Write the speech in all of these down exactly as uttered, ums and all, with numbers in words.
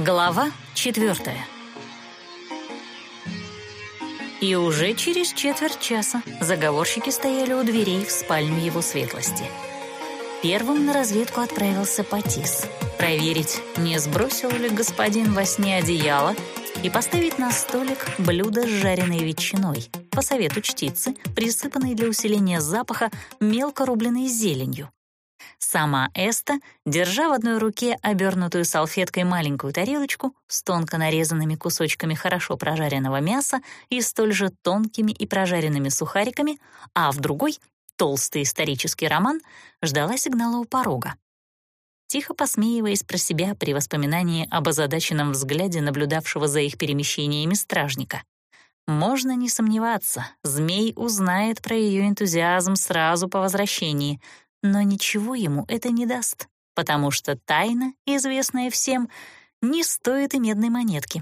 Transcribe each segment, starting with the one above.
Глава четвертая. И уже через четверть часа заговорщики стояли у дверей в спальню его светлости. Первым на разведку отправился Патис. Проверить, не сбросил ли господин во сне одеяло, и поставить на столик блюдо с жареной ветчиной, по совету чтицы, присыпанной для усиления запаха мелко рубленой зеленью. Сама Эста, держа в одной руке обернутую салфеткой маленькую тарелочку с тонко нарезанными кусочками хорошо прожаренного мяса и столь же тонкими и прожаренными сухариками, а в другой — толстый исторический роман, ждала сигнала у порога. Тихо посмеиваясь про себя при воспоминании об озадаченном взгляде наблюдавшего за их перемещениями стражника. Можно не сомневаться, змей узнает про ее энтузиазм сразу по возвращении, но ничего ему это не даст, потому что тайна, известная всем, не стоит и медной монетки.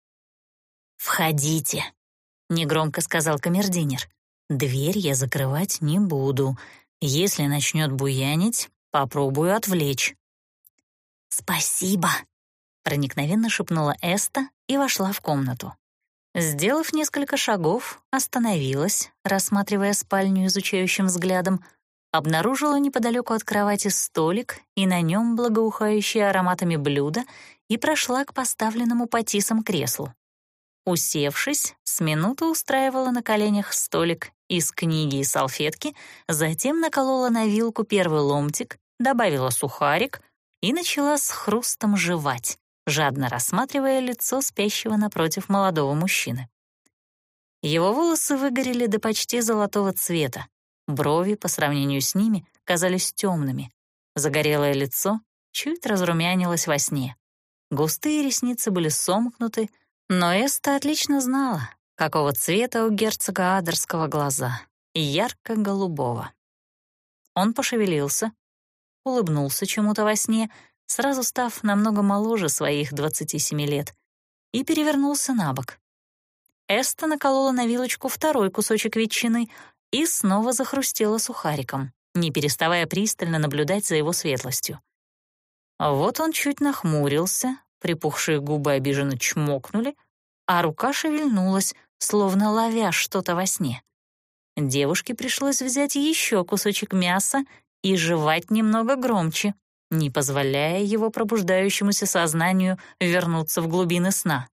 «Входите», — негромко сказал камердинер. «Дверь я закрывать не буду. Если начнет буянить, попробую отвлечь». «Спасибо», — проникновенно шепнула Эста и вошла в комнату. Сделав несколько шагов, остановилась, рассматривая спальню изучающим взглядом, обнаружила неподалеку от кровати столик и на нем благоухающее ароматами блюдо и прошла к поставленному Патисом креслу. Усевшись, с минуту устраивала на коленях столик из книги и салфетки, затем наколола на вилку первый ломтик, добавила сухарик и начала с хрустом жевать, жадно рассматривая лицо спящего напротив молодого мужчины. Его волосы выгорели до почти золотого цвета. Брови, по сравнению с ними, казались темными. Загорелое лицо чуть разрумянилось во сне. Густые ресницы были сомкнуты, но Эста отлично знала, какого цвета у герцога Адерского глаза, ярко-голубого. Он пошевелился, улыбнулся чему-то во сне, сразу став намного моложе своих двадцати семи лет, и перевернулся на бок. Эста наколола на вилочку второй кусочек ветчины и снова захрустела сухариком, не переставая пристально наблюдать за его светлостью. А вот он чуть нахмурился, припухшие губы обиженно чмокнули, а рука шевельнулась, словно ловя что-то во сне. Девушке пришлось взять еще кусочек мяса и жевать немного громче, не позволяя его пробуждающемуся сознанию вернуться в глубины сна.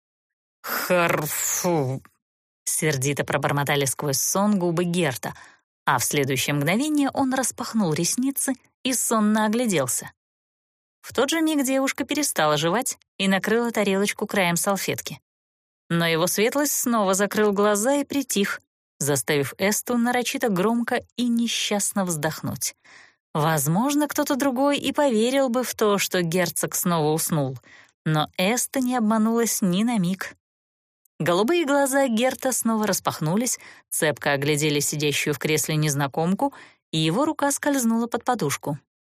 «Харфу!» — сердито пробормотали сквозь сон губы Герта, а в следующее мгновение он распахнул ресницы и сонно огляделся. В тот же миг девушка перестала жевать и накрыла тарелочку краем салфетки. Но его светлость снова закрыл глаза и притих, заставив Эсту нарочито громко и несчастно вздохнуть. Возможно, кто-то другой и поверил бы в то, что герцог снова уснул, но Эста не обманулась ни на миг. Голубые глаза Герта снова распахнулись, цепко оглядели сидящую в кресле незнакомку, и его рука скользнула под подушку.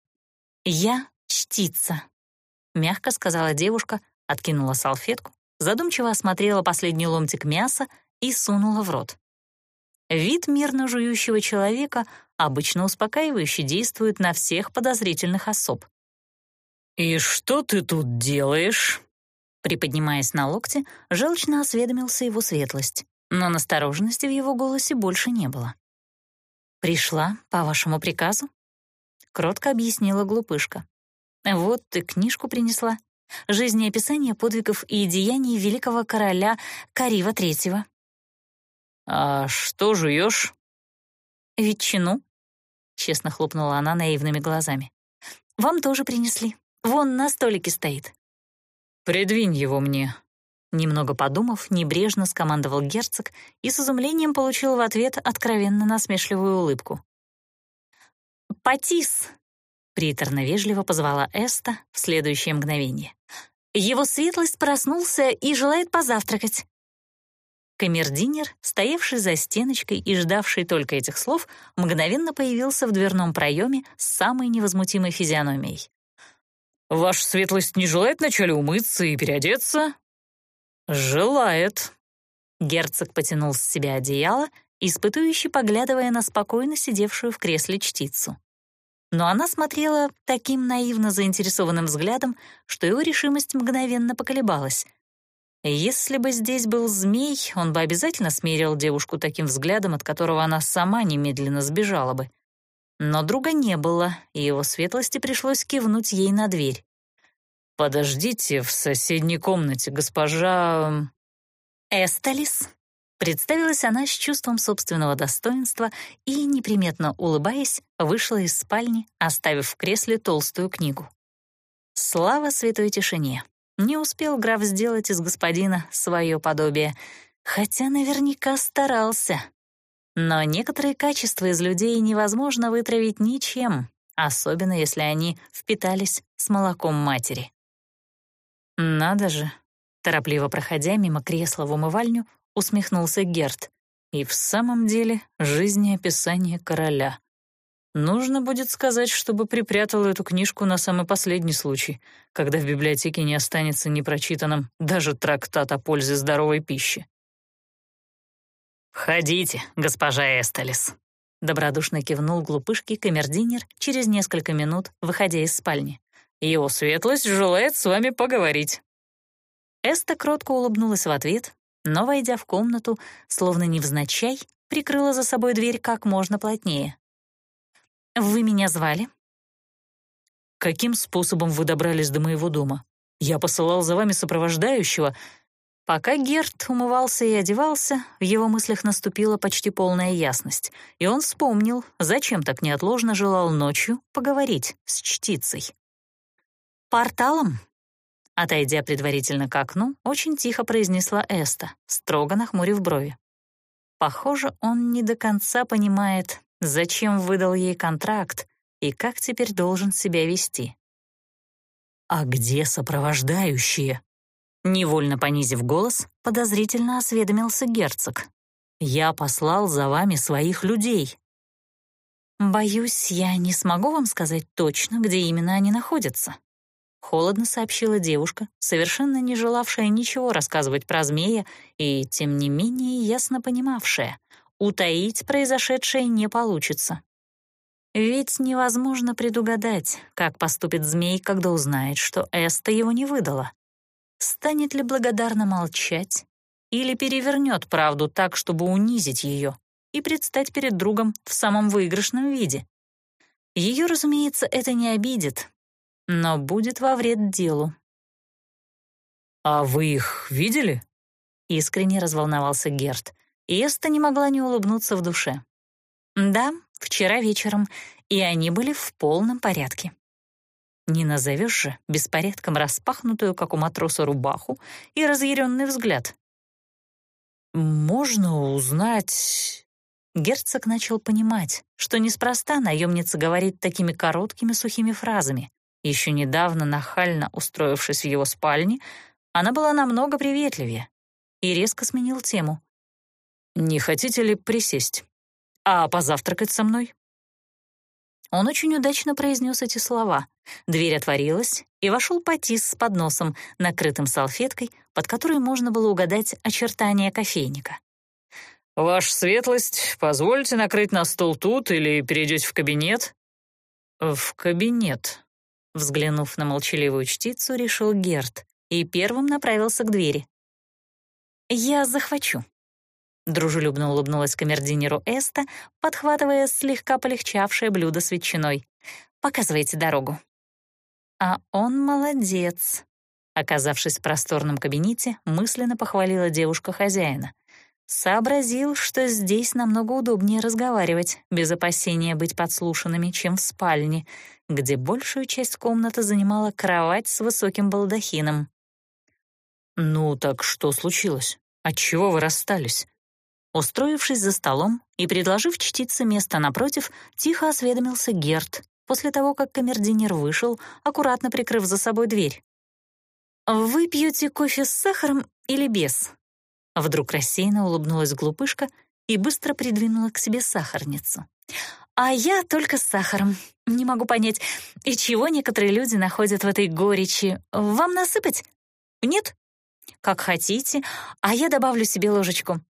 «Я чтица», — мягко сказала девушка, откинула салфетку, задумчиво осмотрела последний ломтик мяса и сунула в рот. Вид мирно жующего человека обычно успокаивающе действует на всех подозрительных особ. «И что ты тут делаешь?» Приподнимаясь на локте, желчно осведомился его светлость, но настороженности в его голосе больше не было. «Пришла по вашему приказу?» — кротко объяснила глупышка. «Вот ты книжку принесла. Жизнеописание подвигов и деяний великого короля Карива Третьего». «А что жуешь?» «Ветчину», — честно хлопнула она наивными глазами. «Вам тоже принесли. Вон на столике стоит». «Придвинь его мне», — немного подумав, небрежно скомандовал герцог и с изумлением получил в ответ откровенно насмешливую улыбку. «Патис», — приторно-вежливо позвала Эста в следующее мгновение. «Его светлость проснулся и желает позавтракать». Камердинер, стоявший за стеночкой и ждавший только этих слов, мгновенно появился в дверном проеме с самой невозмутимой физиономией. «Ваша светлость не желает вначале умыться и переодеться?» «Желает». Герцог потянул с себя одеяло, испытующе поглядывая на спокойно сидевшую в кресле чтицу. Но она смотрела таким наивно заинтересованным взглядом, что его решимость мгновенно поколебалась. Если бы здесь был змей, он бы обязательно смирил девушку таким взглядом, от которого она сама немедленно сбежала бы. Но друга не было, и его светлости пришлось кивнуть ей на дверь. «Подождите, в соседней комнате госпожа...» «Эстелис», — представилась она с чувством собственного достоинства и, неприметно улыбаясь, вышла из спальни, оставив в кресле толстую книгу. Слава святой тишине! Не успел граф сделать из господина свое подобие, хотя наверняка старался. Но некоторые качества из людей невозможно вытравить ничем, особенно если они впитались с молоком матери. «Надо же!» — торопливо проходя мимо кресла в умывальню, усмехнулся Герт. «И в самом деле жизнеописание короля. Нужно будет сказать, чтобы припрятал эту книжку на самый последний случай, когда в библиотеке не останется непрочитанным даже трактат о пользе здоровой пищи». «Входите, госпожа Эстелис», — добродушно кивнул глупышке камердинер через несколько минут, выходя из спальни. «Его светлость желает с вами поговорить». Эста кротко улыбнулась в ответ, но, войдя в комнату, словно невзначай, прикрыла за собой дверь как можно плотнее. «Вы меня звали?» «Каким способом вы добрались до моего дома? Я посылал за вами сопровождающего». Пока Герт умывался и одевался, в его мыслях наступила почти полная ясность, и он вспомнил, зачем так неотложно желал ночью поговорить с чтицей. «Порталом?» Отойдя предварительно к окну, очень тихо произнесла Эста, строго нахмурив брови. Похоже, он не до конца понимает, зачем выдал ей контракт и как теперь должен себя вести. «А где сопровождающие?» Невольно понизив голос, подозрительно осведомился герцог. «Я послал за вами своих людей». «Боюсь, я не смогу вам сказать точно, где именно они находятся», — холодно сообщила девушка, совершенно не желавшая ничего рассказывать про змея и, тем не менее, ясно понимавшая, утаить произошедшее не получится. Ведь невозможно предугадать, как поступит змей, когда узнает, что Эста его не выдала. Станет ли благодарно молчать или перевернет правду так, чтобы унизить ее и предстать перед другом в самом выигрышном виде? Ее, разумеется, это не обидит, но будет во вред делу. «А вы их видели?» — искренне разволновался Герт, и Эста не могла не улыбнуться в душе. «Да, вчера вечером, и они были в полном порядке». Не назовешь же беспорядком распахнутую, как у матроса, рубаху и разъяренный взгляд. «Можно узнать...» Герцог начал понимать, что неспроста наемница говорит такими короткими сухими фразами. Еще недавно, нахально устроившись в его спальне, она была намного приветливее, и резко сменил тему. «Не хотите ли присесть? А позавтракать со мной?» Он очень удачно произнес эти слова. Дверь отворилась, и вошел Патис с подносом, накрытым салфеткой, под которой можно было угадать очертания кофейника. «Ваша светлость, позвольте накрыть на стол тут или перейдете в кабинет?» «В кабинет», — взглянув на молчаливую чтицу, решил Герт и первым направился к двери. «Я захвачу», — дружелюбно улыбнулась камердинеру Эста, подхватывая слегка полегчавшее блюдо с ветчиной. «Показывайте дорогу». А он молодец. Оказавшись в просторном кабинете, мысленно похвалила девушка хозяина. Сообразил, что здесь намного удобнее разговаривать, без опасения быть подслушанными, чем в спальне, где большую часть комнаты занимала кровать с высоким балдахином. «Ну так что случилось? Отчего вы расстались?» Устроившись за столом и предложив чтице место напротив, тихо осведомился Герт, после того, как камердинер вышел, аккуратно прикрыв за собой дверь. «Вы пьете кофе с сахаром или без?» Вдруг рассеянно улыбнулась глупышка и быстро придвинула к себе сахарницу. «А я только с сахаром. Не могу понять, и чего некоторые люди находят в этой горечи. Вам насыпать? Нет? Как хотите, а я добавлю себе ложечку».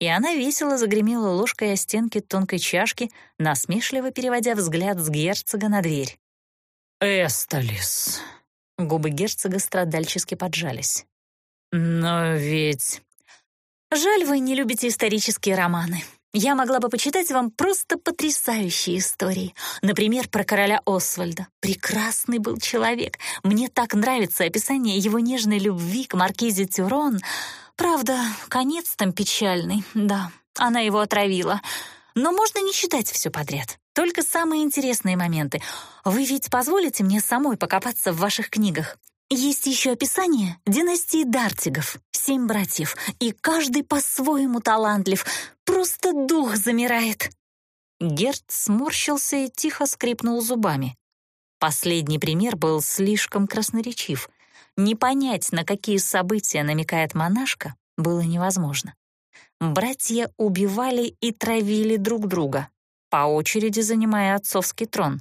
и она весело загремела ложкой о стенки тонкой чашки, насмешливо переводя взгляд с герцога на дверь. «Эстелис». Губы герцога страдальчески поджались. «Но ведь...» «Жаль, вы не любите исторические романы. Я могла бы почитать вам просто потрясающие истории. Например, про короля Освальда. Прекрасный был человек. Мне так нравится описание его нежной любви к маркизе Тюрон. Правда, конец там печальный. Да, она его отравила. Но можно не читать все подряд. Только самые интересные моменты. Вы ведь позволите мне самой покопаться в ваших книгах? Есть еще описание династии Дартигов, семь братьев, и каждый по-своему талантлив. Просто дух замирает». Герт сморщился и тихо скрипнул зубами. Последний пример был слишком красноречив. Не понять, на какие события намекает монашка, было невозможно. Братья убивали и травили друг друга, по очереди занимая отцовский трон.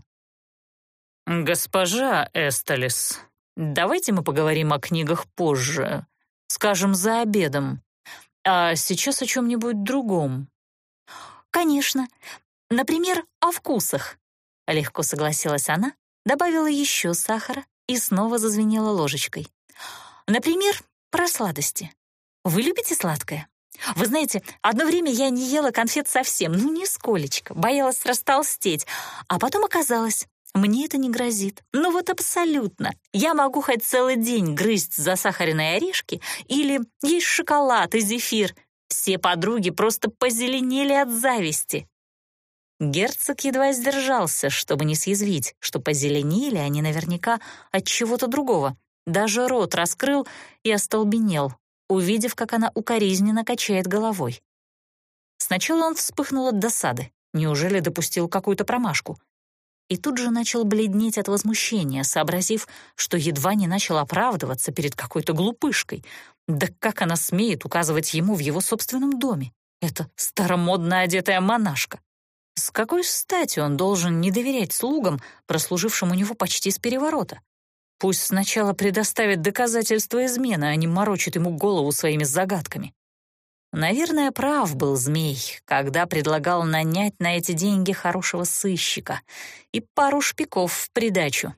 «Госпожа Эстелис, давайте мы поговорим о книгах позже, скажем, за обедом, а сейчас о чем-нибудь другом». «Конечно. Например, о вкусах», — легко согласилась она, добавила еще сахара и снова зазвенела ложечкой. «Например, про сладости. Вы любите сладкое? Вы знаете, одно время я не ела конфет совсем, ну, нисколечко, боялась растолстеть, а потом оказалось, мне это не грозит. Ну вот абсолютно. Я могу хоть целый день грызть засахаренные орешки или есть шоколад и зефир. Все подруги просто позеленели от зависти». Герцог едва сдержался, чтобы не съязвить, что позеленели они наверняка от чего-то другого. Даже рот раскрыл и остолбенел, увидев, как она укоризненно качает головой. Сначала он вспыхнул от досады. Неужели допустил какую-то промашку? И тут же начал бледнеть от возмущения, сообразив, что едва не начал оправдываться перед какой-то глупышкой. Да как она смеет указывать ему в его собственном доме? Это старомодно одетая монашка. С какой стати он должен не доверять слугам, прослужившим у него почти с переворота? Пусть сначала предоставит доказательства измены, а не морочит ему голову своими загадками. Наверное, прав был змей, когда предлагал нанять на эти деньги хорошего сыщика и пару шпиков в придачу.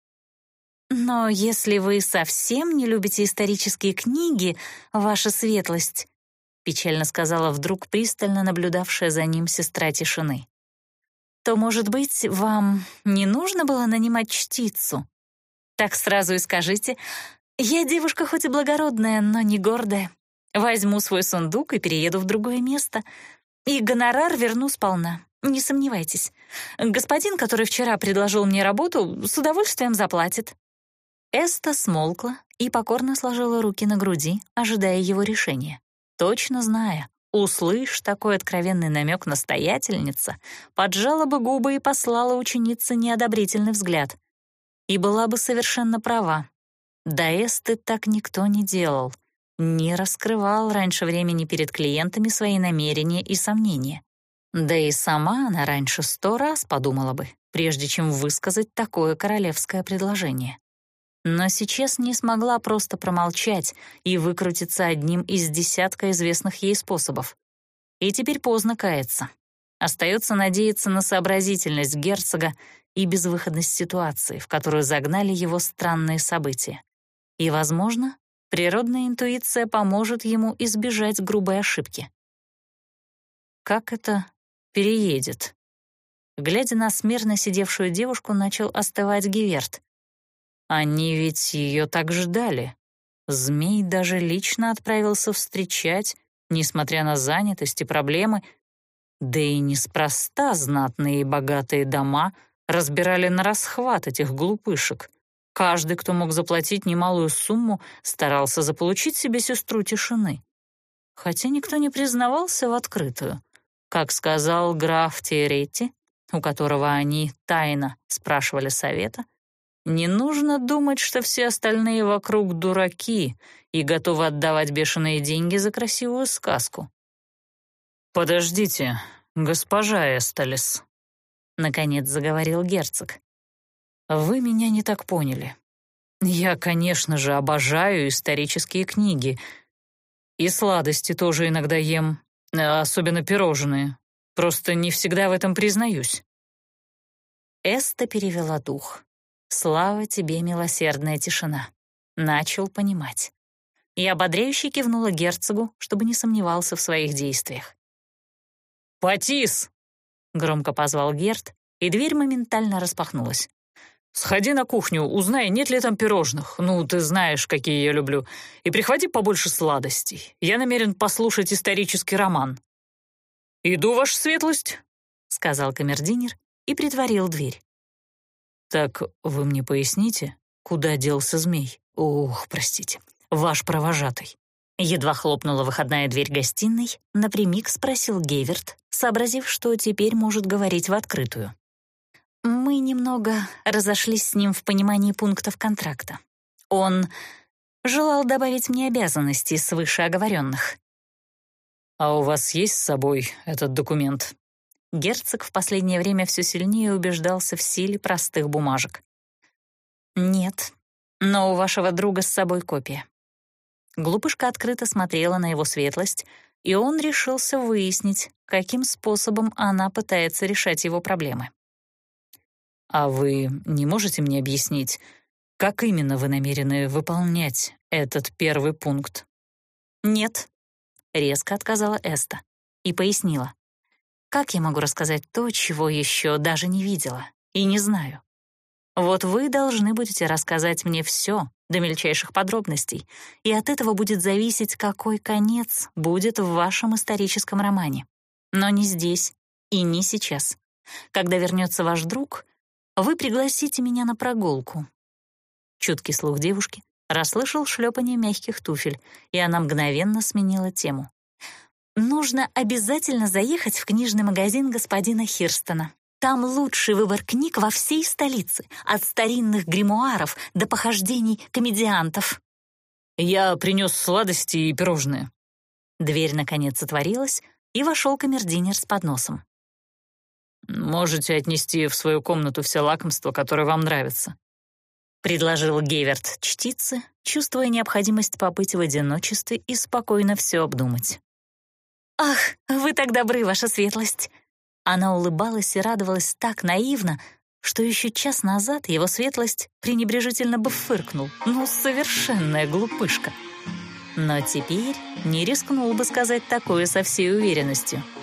«Но если вы совсем не любите исторические книги, ваша светлость», печально сказала вдруг пристально наблюдавшая за ним сестра тишины, «то, может быть, вам не нужно было нанимать чтицу? Так сразу и скажите: я девушка хоть и благородная, но не гордая. Возьму свой сундук и перееду в другое место. И гонорар верну сполна, не сомневайтесь. Господин, который вчера предложил мне работу, с удовольствием заплатит». Эста смолкла и покорно сложила руки на груди, ожидая его решения. Точно зная, услышь такой откровенный намек настоятельница, поджала бы губы и послала ученице неодобрительный взгляд. И была бы совершенно права. До Эсты так никто не делал. Не раскрывал раньше времени перед клиентами свои намерения и сомнения. Да и сама она раньше сто раз подумала бы, прежде чем высказать такое королевское предложение. Но сейчас не смогла просто промолчать и выкрутиться одним из десятка известных ей способов. И теперь поздно каяться. Остается надеяться на сообразительность герцога и безвыходность ситуации, в которую загнали его странные события. И, возможно, природная интуиция поможет ему избежать грубой ошибки. Как это переедет? Глядя на смирно сидевшую девушку, начал остывать Гиверт. Они ведь ее так ждали. Змей даже лично отправился встречать, несмотря на занятость и проблемы. Да и неспроста знатные и богатые дома разбирали на расхват этих глупышек. Каждый, кто мог заплатить немалую сумму, старался заполучить себе сестру тишины. Хотя никто не признавался в открытую. Как сказал граф Тиеретти, у которого они тайно спрашивали совета, не нужно думать, что все остальные вокруг дураки и готовы отдавать бешеные деньги за красивую сказку. «Подождите, госпожа Эстелис», — наконец заговорил герцог. «Вы меня не так поняли. Я, конечно же, обожаю исторические книги. И сладости тоже иногда ем. Особенно пирожные. Просто не всегда в этом признаюсь». Эста перевела дух. «Слава тебе, милосердная тишина». Начал понимать. Я ободряюще кивнула герцогу, чтобы не сомневался в своих действиях. «Патис!» — громко позвал Герт, и дверь моментально распахнулась. «Сходи на кухню, узнай, нет ли там пирожных. Ну, ты знаешь, какие я люблю. И прихвати побольше сладостей. Я намерен послушать исторический роман». «Иду, ваша светлость», — сказал камердинер и притворил дверь. «Так вы мне поясните, куда делся змей? Ох, простите, ваш провожатый». Едва хлопнула выходная дверь гостиной, напрямик спросил Гейверт, сообразив, что теперь может говорить в открытую. Мы немного разошлись с ним в понимании пунктов контракта. Он желал добавить мне обязанностей свыше оговоренных. «А у вас есть с собой этот документ?» Герцог в последнее время все сильнее убеждался в силе простых бумажек. «Нет, но у вашего друга с собой копия». Глупышка открыто смотрела на его светлость, и он решился выяснить, каким способом она пытается решать его проблемы. «А вы не можете мне объяснить, как именно вы намерены выполнять этот первый пункт?» «Нет», — резко отказала Эста и пояснила. «Как я могу рассказать то, чего еще даже не видела и не знаю? Вот вы должны будете рассказать мне все до мельчайших подробностей, и от этого будет зависеть, какой конец будет в вашем историческом романе. Но не здесь и не сейчас. Когда вернется ваш друг, вы пригласите меня на прогулку». Чуткий слух девушки расслышал шлепание мягких туфель, и она мгновенно сменила тему. «Нужно обязательно заехать в книжный магазин господина Хирстона. Там лучший выбор книг во всей столице, от старинных гримуаров до похождений комедиантов». «Я принес сладости и пирожные». Дверь наконец отворилась, и вошел камердинер с подносом. «Можете отнести в свою комнату все лакомства, которые вам нравятся», — предложил Гейверт чтице, чувствуя необходимость побыть в одиночестве и спокойно все обдумать. «Ах, вы так добры, ваша светлость!» Она улыбалась и радовалась так наивно, что еще час назад его светлость пренебрежительно бы фыркнул. Ну, совершенная глупышка. Но теперь не рискнул бы сказать такое со всей уверенностью.